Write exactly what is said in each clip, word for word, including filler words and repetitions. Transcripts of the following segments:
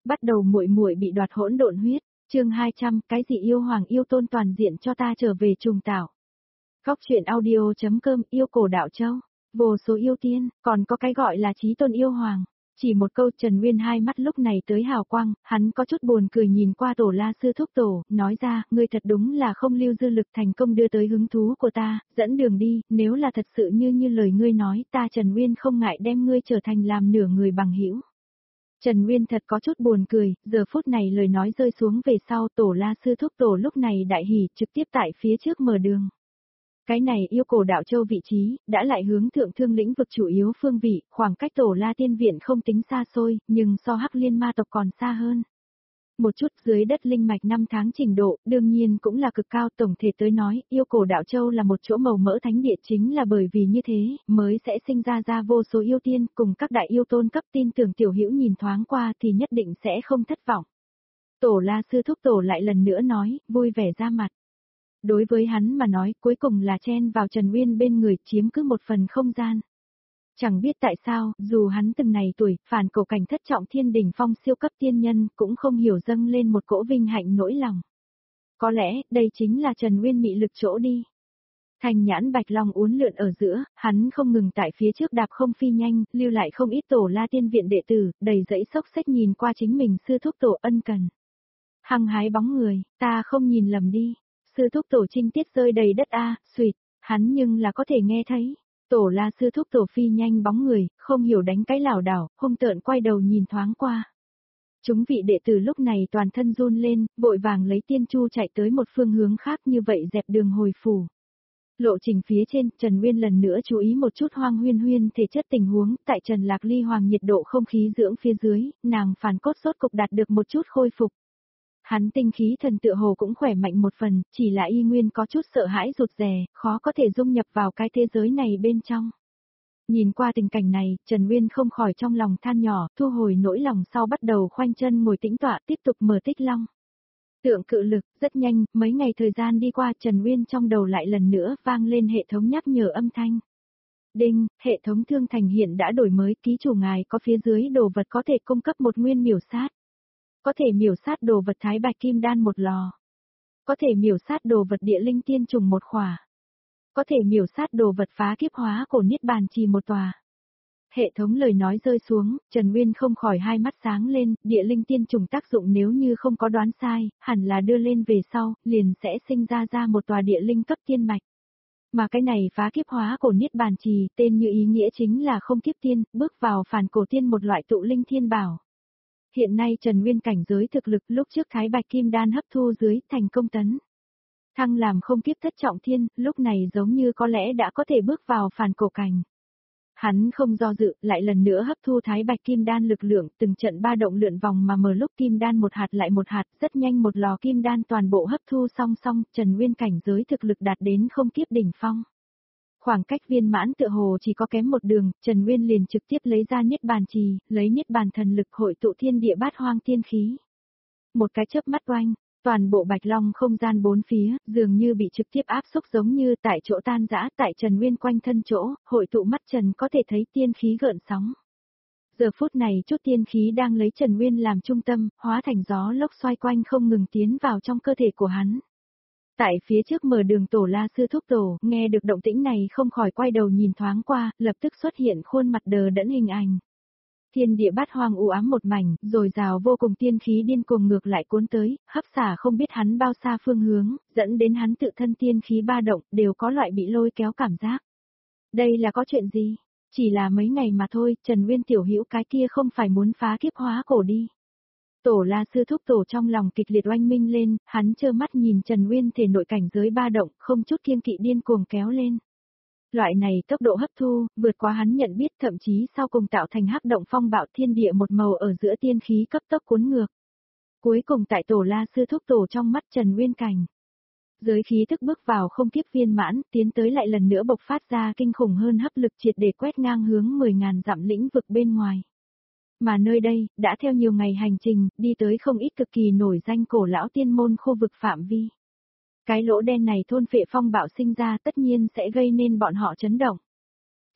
Bắt đầu muội muội bị đoạt hỗn độn huyết, chương hai trăm, cái gì yêu hoàng yêu tôn toàn diện cho ta trở về trùng tạo. Góc truyện audio.com yêu cổ đạo châu, vô số yêu tiên, còn có cái gọi là chí tôn yêu hoàng. Chỉ một câu Trần Nguyên hai mắt lúc này tới hào quang, hắn có chút buồn cười nhìn qua Tổ La Sư Thúc Tổ, nói ra, ngươi thật đúng là không lưu dư lực thành công đưa tới hứng thú của ta, dẫn đường đi, nếu là thật sự như như lời ngươi nói, ta Trần Nguyên không ngại đem ngươi trở thành làm nửa người bằng hữu. Trần Nguyên thật có chút buồn cười, giờ phút này lời nói rơi xuống về sau Tổ La Sư Thúc Tổ lúc này đại hỉ trực tiếp tại phía trước mở đường. Cái này yêu cổ đạo châu vị trí, đã lại hướng thượng thương lĩnh vực chủ yếu phương vị, khoảng cách Tổ La Tiên Viện không tính xa xôi, nhưng so Hắc Liên ma tộc còn xa hơn. Một chút dưới đất linh mạch năm tháng trình độ, đương nhiên cũng là cực cao. Tổng thể tới nói, yêu cổ đạo châu là một chỗ màu mỡ thánh địa, chính là bởi vì như thế, mới sẽ sinh ra ra vô số yêu tiên, cùng các đại yêu tôn cấp tin tưởng tiểu hữu nhìn thoáng qua thì nhất định sẽ không thất vọng. Tổ La Sư Thúc Tổ lại lần nữa nói, vui vẻ ra mặt. Đối với hắn mà nói, cuối cùng là chen vào Trần Nguyên bên người, chiếm cứ một phần không gian. Chẳng biết tại sao, dù hắn từng này tuổi, phản cổ cảnh thất trọng thiên đỉnh phong siêu cấp tiên nhân, cũng không hiểu dâng lên một cỗ vinh hạnh nỗi lòng. Có lẽ, đây chính là Trần Nguyên mị lực chỗ đi. Thành nhãn bạch long uốn lượn ở giữa, hắn không ngừng tại phía trước đạp không phi nhanh, lưu lại không ít Tổ La Tiên Viện đệ tử, đầy dẫy xốc xách nhìn qua chính mình Sư Thúc Tổ ân cần. Hăng hái bóng người, ta không nhìn lầm đi. Sư Thúc Tổ trinh tiết rơi đầy đất a, à, xuyệt, hắn nhưng là có thể nghe thấy. Tổ La Sư Thúc Tổ phi nhanh bóng người, không hiểu đánh cái lảo đảo, hung tợn quay đầu nhìn thoáng qua. Chúng vị đệ tử lúc này toàn thân run lên, vội vàng lấy tiên chu chạy tới một phương hướng khác, như vậy dẹp đường hồi phủ. Lộ trình phía trên, Trần Nguyên lần nữa chú ý một chút Hoang Huyên Huyên thể chất tình huống, tại Trần Lạc Ly Hoàng nhiệt độ không khí dưỡng phía dưới, nàng phản cốt sốt cục đạt được một chút khôi phục. Hắn tinh khí thần tựa hồ cũng khỏe mạnh một phần, chỉ là y nguyên có chút sợ hãi rụt rè, khó có thể dung nhập vào cái thế giới này bên trong. Nhìn qua tình cảnh này, Trần Nguyên không khỏi trong lòng than nhỏ, thu hồi nỗi lòng sau bắt đầu khoanh chân ngồi tĩnh tọa tiếp tục mở tích long. Tượng cự lực, rất nhanh, mấy ngày thời gian đi qua Trần Nguyên trong đầu lại lần nữa vang lên hệ thống nhắc nhở âm thanh. Đinh, hệ thống thương thành hiện đã đổi mới, ký chủ ngài có phía dưới đồ vật có thể cung cấp một nguyên miểu sát. Có thể miểu sát đồ vật thái bạch kim đan một lò. Có thể miểu sát đồ vật địa linh tiên trùng một khỏa. Có thể miểu sát đồ vật phá kiếp hóa cổ niết bàn trì một tòa. Hệ thống lời nói rơi xuống, Trần Nguyên không khỏi hai mắt sáng lên, địa linh tiên trùng tác dụng nếu như không có đoán sai, hẳn là đưa lên về sau, liền sẽ sinh ra ra một tòa địa linh cấp tiên mạch. Mà cái này phá kiếp hóa cổ niết bàn trì, tên như ý nghĩa chính là không kiếp tiên, bước vào phản cổ tiên một loại tụ linh thiên bảo. Hiện nay Trần Nguyên cảnh giới thực lực lúc trước Thái Bạch Kim Đan hấp thu dưới thành công tấn. Thăng làm không kiếp thất trọng thiên, lúc này giống như có lẽ đã có thể bước vào phản cổ cảnh. Hắn không do dự, lại lần nữa hấp thu Thái Bạch Kim Đan lực lượng, từng trận ba động lượn vòng mà mở lúc Kim Đan một hạt lại một hạt, rất nhanh một lò Kim Đan toàn bộ hấp thu song song, Trần Nguyên cảnh giới thực lực đạt đến không kiếp đỉnh phong. Khoảng cách viên mãn tựa hồ chỉ có kém một đường, Trần Nguyên liền trực tiếp lấy ra niết bàn trì, lấy niết bàn thần lực hội tụ thiên địa bát hoang tiên khí. Một cái chớp mắt oanh, toàn bộ bạch long không gian bốn phía, dường như bị trực tiếp áp xúc giống như tại chỗ tan rã, tại Trần Nguyên quanh thân chỗ, hội tụ mắt Trần có thể thấy tiên khí gợn sóng. Giờ phút này chút tiên khí đang lấy Trần Nguyên làm trung tâm, hóa thành gió lốc xoay quanh không ngừng tiến vào trong cơ thể của hắn. Tại phía trước mở đường Tổ La Sư Thúc Tổ, nghe được động tĩnh này không khỏi quay đầu nhìn thoáng qua, lập tức xuất hiện khuôn mặt đờ đẫn hình ảnh. Thiên địa bát hoang u ám một mảnh, rồi rào vô cùng tiên khí điên cuồng ngược lại cuốn tới, hấp xả không biết hắn bao xa phương hướng, dẫn đến hắn tự thân tiên khí ba động, đều có loại bị lôi kéo cảm giác. Đây là có chuyện gì? Chỉ là mấy ngày mà thôi, Trần Nguyên tiểu hữu cái kia không phải muốn phá kiếp hóa cổ đi. Tổ La Sư Thúc Tổ trong lòng kịch liệt oanh minh lên, hắn trơ mắt nhìn Trần Nguyên thể nội cảnh giới ba động, không chút kiêng kỵ điên cuồng kéo lên. Loại này tốc độ hấp thu, vượt quá hắn nhận biết, thậm chí sau cùng tạo thành hắc động phong bạo thiên địa một màu ở giữa tiên khí cấp tốc cuốn ngược. Cuối cùng tại Tổ La Sư Thúc Tổ trong mắt Trần Nguyên cảnh. Giới khí thức bước vào không kiếp viên mãn, tiến tới lại lần nữa bộc phát ra kinh khủng hơn hấp lực triệt để quét ngang hướng mười ngàn dặm lĩnh vực bên ngoài. Mà nơi đây, đã theo nhiều ngày hành trình, đi tới không ít cực kỳ nổi danh cổ lão tiên môn khu vực phạm vi. Cái lỗ đen này thôn phệ phong bạo sinh ra tất nhiên sẽ gây nên bọn họ chấn động.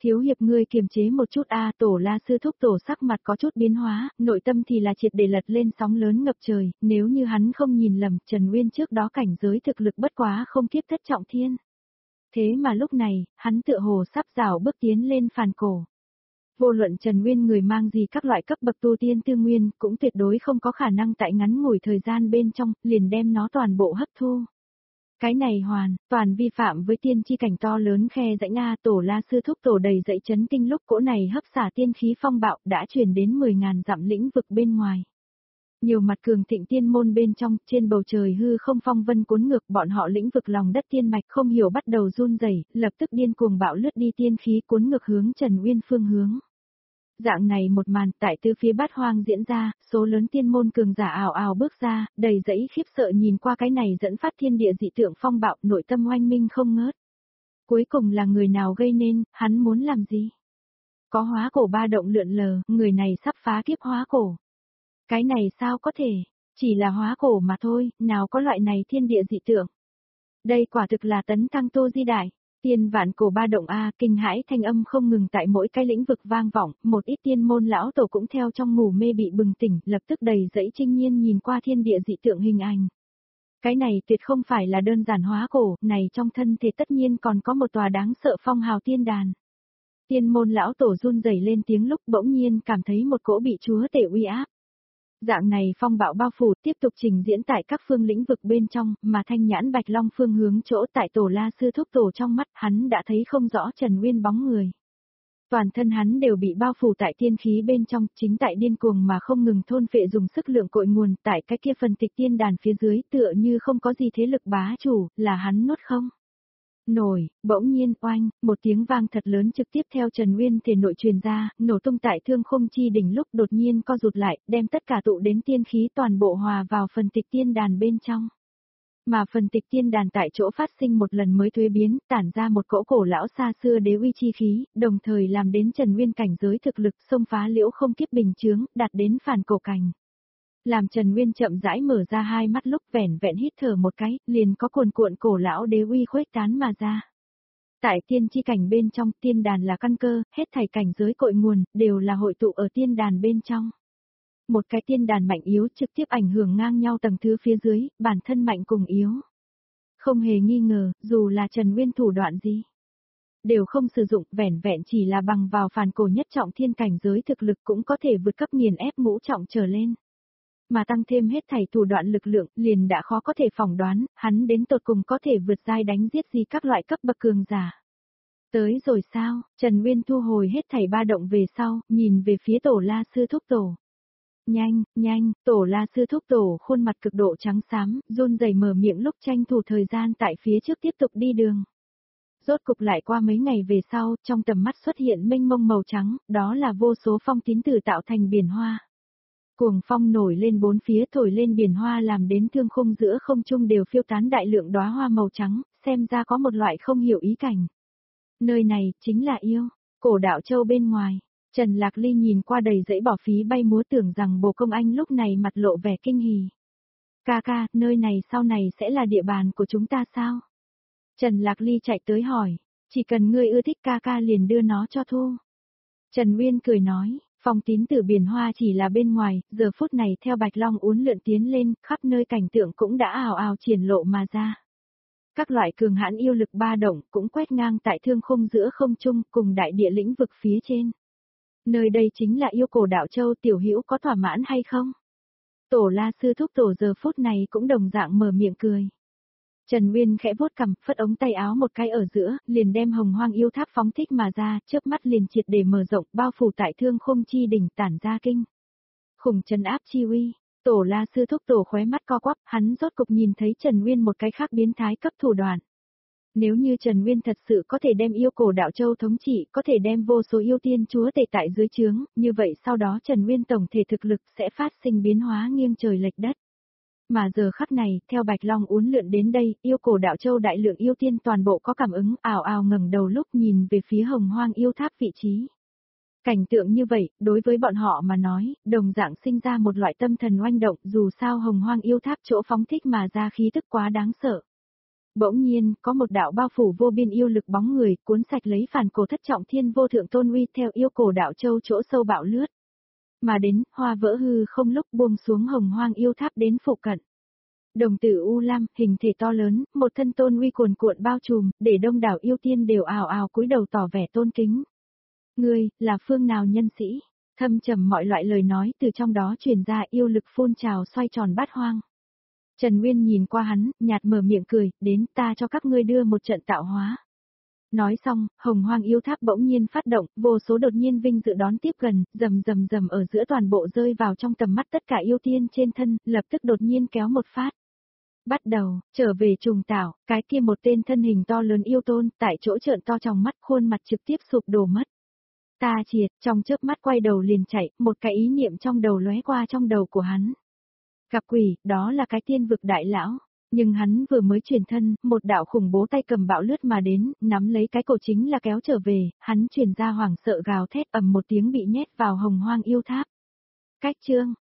Thiếu hiệp ngươi kiềm chế một chút a, Tổ La sư thúc tổ sắc mặt có chút biến hóa, nội tâm thì là triệt để lật lên sóng lớn ngập trời, nếu như hắn không nhìn lầm, Trần Uyên trước đó cảnh giới thực lực bất quá không kiếp thất trọng thiên. Thế mà lúc này, hắn tựa hồ sắp rào bước tiến lên phàn cổ. Vô luận Trần Uyên người mang gì các loại cấp bậc tu tiên tư nguyên, cũng tuyệt đối không có khả năng tại ngắn ngủi thời gian bên trong, liền đem nó toàn bộ hấp thu. Cái này hoàn, toàn vi phạm với tiên chi cảnh to lớn khe rãnh A, Tổ La sư thúc tổ đầy dậy chấn kinh lúc cỗ này hấp xả tiên khí phong bạo đã truyền đến mười ngàn dặm lĩnh vực bên ngoài. Nhiều mặt cường thịnh tiên môn bên trong, trên bầu trời hư không phong vân cuốn ngược, bọn họ lĩnh vực lòng đất tiên mạch không hiểu bắt đầu run rẩy, lập tức điên cuồng bạo lướt đi tiên khí cuốn ngược hướng Trần Uyên phương hướng. Dạng này một màn tại tư phía bát hoang diễn ra, số lớn tiên môn cường giả ảo ảo bước ra, đầy dẫy khiếp sợ nhìn qua cái này dẫn phát thiên địa dị tượng phong bạo, nội tâm oanh minh không ngớt. Cuối cùng là người nào gây nên, hắn muốn làm gì? Có hóa cổ ba động lượn lờ, người này sắp phá kiếp hóa cổ. Cái này sao có thể, chỉ là hóa cổ mà thôi, nào có loại này thiên địa dị tượng. Đây quả thực là tấn thăng Tô Di Đại. Tiên vạn cổ ba động A, kinh hãi thanh âm không ngừng tại mỗi cái lĩnh vực vang vọng, một ít tiên môn lão tổ cũng theo trong ngủ mê bị bừng tỉnh, lập tức đầy dẫy trinh nhiên nhìn qua thiên địa dị tượng hình ảnh. Cái này tuyệt không phải là đơn giản hóa cổ, này trong thân thể tất nhiên còn có một tòa đáng sợ phong hào tiên đàn. Tiên môn lão tổ run rẩy lên tiếng lúc bỗng nhiên cảm thấy một cỗ bị chúa tể uy áp. Dạng này phong bạo bao phủ tiếp tục trình diễn tại các phương lĩnh vực bên trong, mà thanh nhãn bạch long phương hướng chỗ tại Tổ La sư thúc tổ trong mắt hắn đã thấy không rõ Trần Uyên bóng người. Toàn thân hắn đều bị bao phủ tại tiên khí bên trong, chính tại điên cuồng mà không ngừng thôn phệ dùng sức lượng cội nguồn, tại cái kia phần tịch tiên đàn phía dưới tựa như không có gì thế lực bá chủ, là hắn nuốt không. Nổi, bỗng nhiên oanh, một tiếng vang thật lớn trực tiếp theo Trần Uyên thể nội truyền ra, nổ tung tại thương không chi đỉnh lúc đột nhiên co rụt lại, đem tất cả tụ đến tiên khí toàn bộ hòa vào phần tịch tiên đàn bên trong. Mà phần tịch tiên đàn tại chỗ phát sinh một lần mới thuế biến, tản ra một cỗ cổ lão xa xưa đế uy chi khí, đồng thời làm đến Trần Uyên cảnh giới thực lực xông phá liễu không kiếp bình chướng, đạt đến phản cổ cảnh. Làm Trần Nguyên chậm rãi mở ra hai mắt lúc vẻn vẹn hít thở một cái, liền có cuồn cuộn cổ lão đế uy khuếch tán mà ra. Tại tiên chi cảnh bên trong, tiên đàn là căn cơ, hết thảy cảnh giới cội nguồn, đều là hội tụ ở tiên đàn bên trong. Một cái tiên đàn mạnh yếu trực tiếp ảnh hưởng ngang nhau tầng thứ phía dưới, bản thân mạnh cùng yếu. Không hề nghi ngờ, dù là Trần Nguyên thủ đoạn gì, đều không sử dụng, vẻn vẹn chỉ là bằng vào phản cổ nhất trọng thiên cảnh giới thực lực cũng có thể vượt cấp nghiền ép ngũ trọng trở lên. Mà tăng thêm hết thảy thủ đoạn lực lượng, liền đã khó có thể phỏng đoán, hắn đến tột cùng có thể vượt giai đánh giết gì các loại cấp bậc cường giả. Tới rồi sao, Trần Nguyên thu hồi hết thảy ba động về sau, nhìn về phía Tổ La sư thúc tổ. Nhanh, nhanh, Tổ La sư thúc tổ khuôn mặt cực độ trắng xám, run rẩy mở miệng lúc tranh thủ thời gian tại phía trước tiếp tục đi đường. Rốt cục lại qua mấy ngày về sau, trong tầm mắt xuất hiện mênh mông màu trắng, đó là vô số phong tín tử tạo thành biển hoa. Cuồng phong nổi lên bốn phía thổi lên biển hoa làm đến thương khung giữa không trung đều phiêu tán đại lượng đóa hoa màu trắng, xem ra có một loại không hiểu ý cảnh. Nơi này, chính là yêu, cổ đạo châu bên ngoài. Trần Lạc Ly nhìn qua đầy dãy bỏ phí bay múa tưởng rằng Bồ Công Anh lúc này mặt lộ vẻ kinh hỉ. Ca ca, nơi này sau này sẽ là địa bàn của chúng ta sao? Trần Lạc Ly chạy tới hỏi, chỉ cần ngươi ưa thích ca ca liền đưa nó cho thu. Trần Uyên cười nói, phong tín tử biển hoa chỉ là bên ngoài, giờ phút này theo Bạch Long uốn lượn tiến lên, khắp nơi cảnh tượng cũng đã ào ào triển lộ mà ra. Các loại cường hãn yêu lực ba động cũng quét ngang tại thương khung giữa không trung cùng đại địa lĩnh vực phía trên. Nơi đây chính là yêu cổ đạo châu, tiểu hữu có thỏa mãn hay không? Tổ La sư thúc tổ giờ phút này cũng đồng dạng mở miệng cười. Trần Nguyên khẽ vuốt cằm, phất ống tay áo một cái ở giữa, liền đem hồng hoang yêu tháp phóng thích mà ra, chớp mắt liền triệt để mở rộng, bao phủ tại thương khung chi đỉnh tản ra kinh. Khủng trấn áp chi uy, Tổ La sư thúc tổ khóe mắt co quắp, hắn rốt cục nhìn thấy Trần Nguyên một cái khác biến thái cấp thủ đoạn. Nếu như Trần Nguyên thật sự có thể đem yêu cổ đạo châu thống trị, có thể đem vô số yêu tiên chúa tể tại dưới trướng, như vậy sau đó Trần Nguyên tổng thể thực lực sẽ phát sinh biến hóa nghiêng trời lệch đất. Mà giờ khắc này, theo Bạch Long uốn lượn đến đây, yêu cổ đạo châu đại lượng yêu tiên toàn bộ có cảm ứng, ảo ảo ngẩng đầu lúc nhìn về phía hồng hoang yêu tháp vị trí. Cảnh tượng như vậy, đối với bọn họ mà nói, đồng dạng sinh ra một loại tâm thần oanh động, dù sao hồng hoang yêu tháp chỗ phóng thích mà ra khí tức quá đáng sợ. Bỗng nhiên, có một đạo bao phủ vô biên yêu lực bóng người, cuốn sạch lấy phản cổ thất trọng thiên vô thượng tôn uy theo yêu cổ đạo châu chỗ sâu bạo lướt. Mà đến, hoa vỡ hư không lúc buông xuống hồng hoang yêu tháp đến phụ cận. Đồng tử U Lam, hình thể to lớn, một thân tôn uy cuồn cuộn bao trùm, để đông đảo yêu tiên đều ào ào cúi đầu tỏ vẻ tôn kính. Ngươi, là phương nào nhân sĩ? Thâm trầm mọi loại lời nói từ trong đó truyền ra yêu lực phun trào xoay tròn bát hoang. Trần Nguyên nhìn qua hắn, nhạt mở miệng cười, đến ta cho các ngươi đưa một trận tạo hóa. Nói xong, hồng hoang yêu tháp bỗng nhiên phát động, vô số đột nhiên vinh dự đón tiếp gần, rầm rầm rầm ở giữa toàn bộ rơi vào trong tầm mắt tất cả yêu tiên trên thân, lập tức đột nhiên kéo một phát. Bắt đầu, trở về trùng tảo, cái kia một tên thân hình to lớn yêu tôn, tại chỗ trợn to trong mắt khuôn mặt trực tiếp sụp đổ mất. Ta triệt, trong chớp mắt quay đầu liền chạy, một cái ý niệm trong đầu lóe qua trong đầu của hắn. Gặp quỷ, đó là cái tiên vực đại lão. Nhưng hắn vừa mới chuyển thân, một đạo khủng bố tay cầm bạo lướt mà đến, nắm lấy cái cổ chính là kéo trở về, hắn truyền ra hoảng sợ gào thét ầm một tiếng bị nhét vào hồng hoang yêu tháp. Cách chương,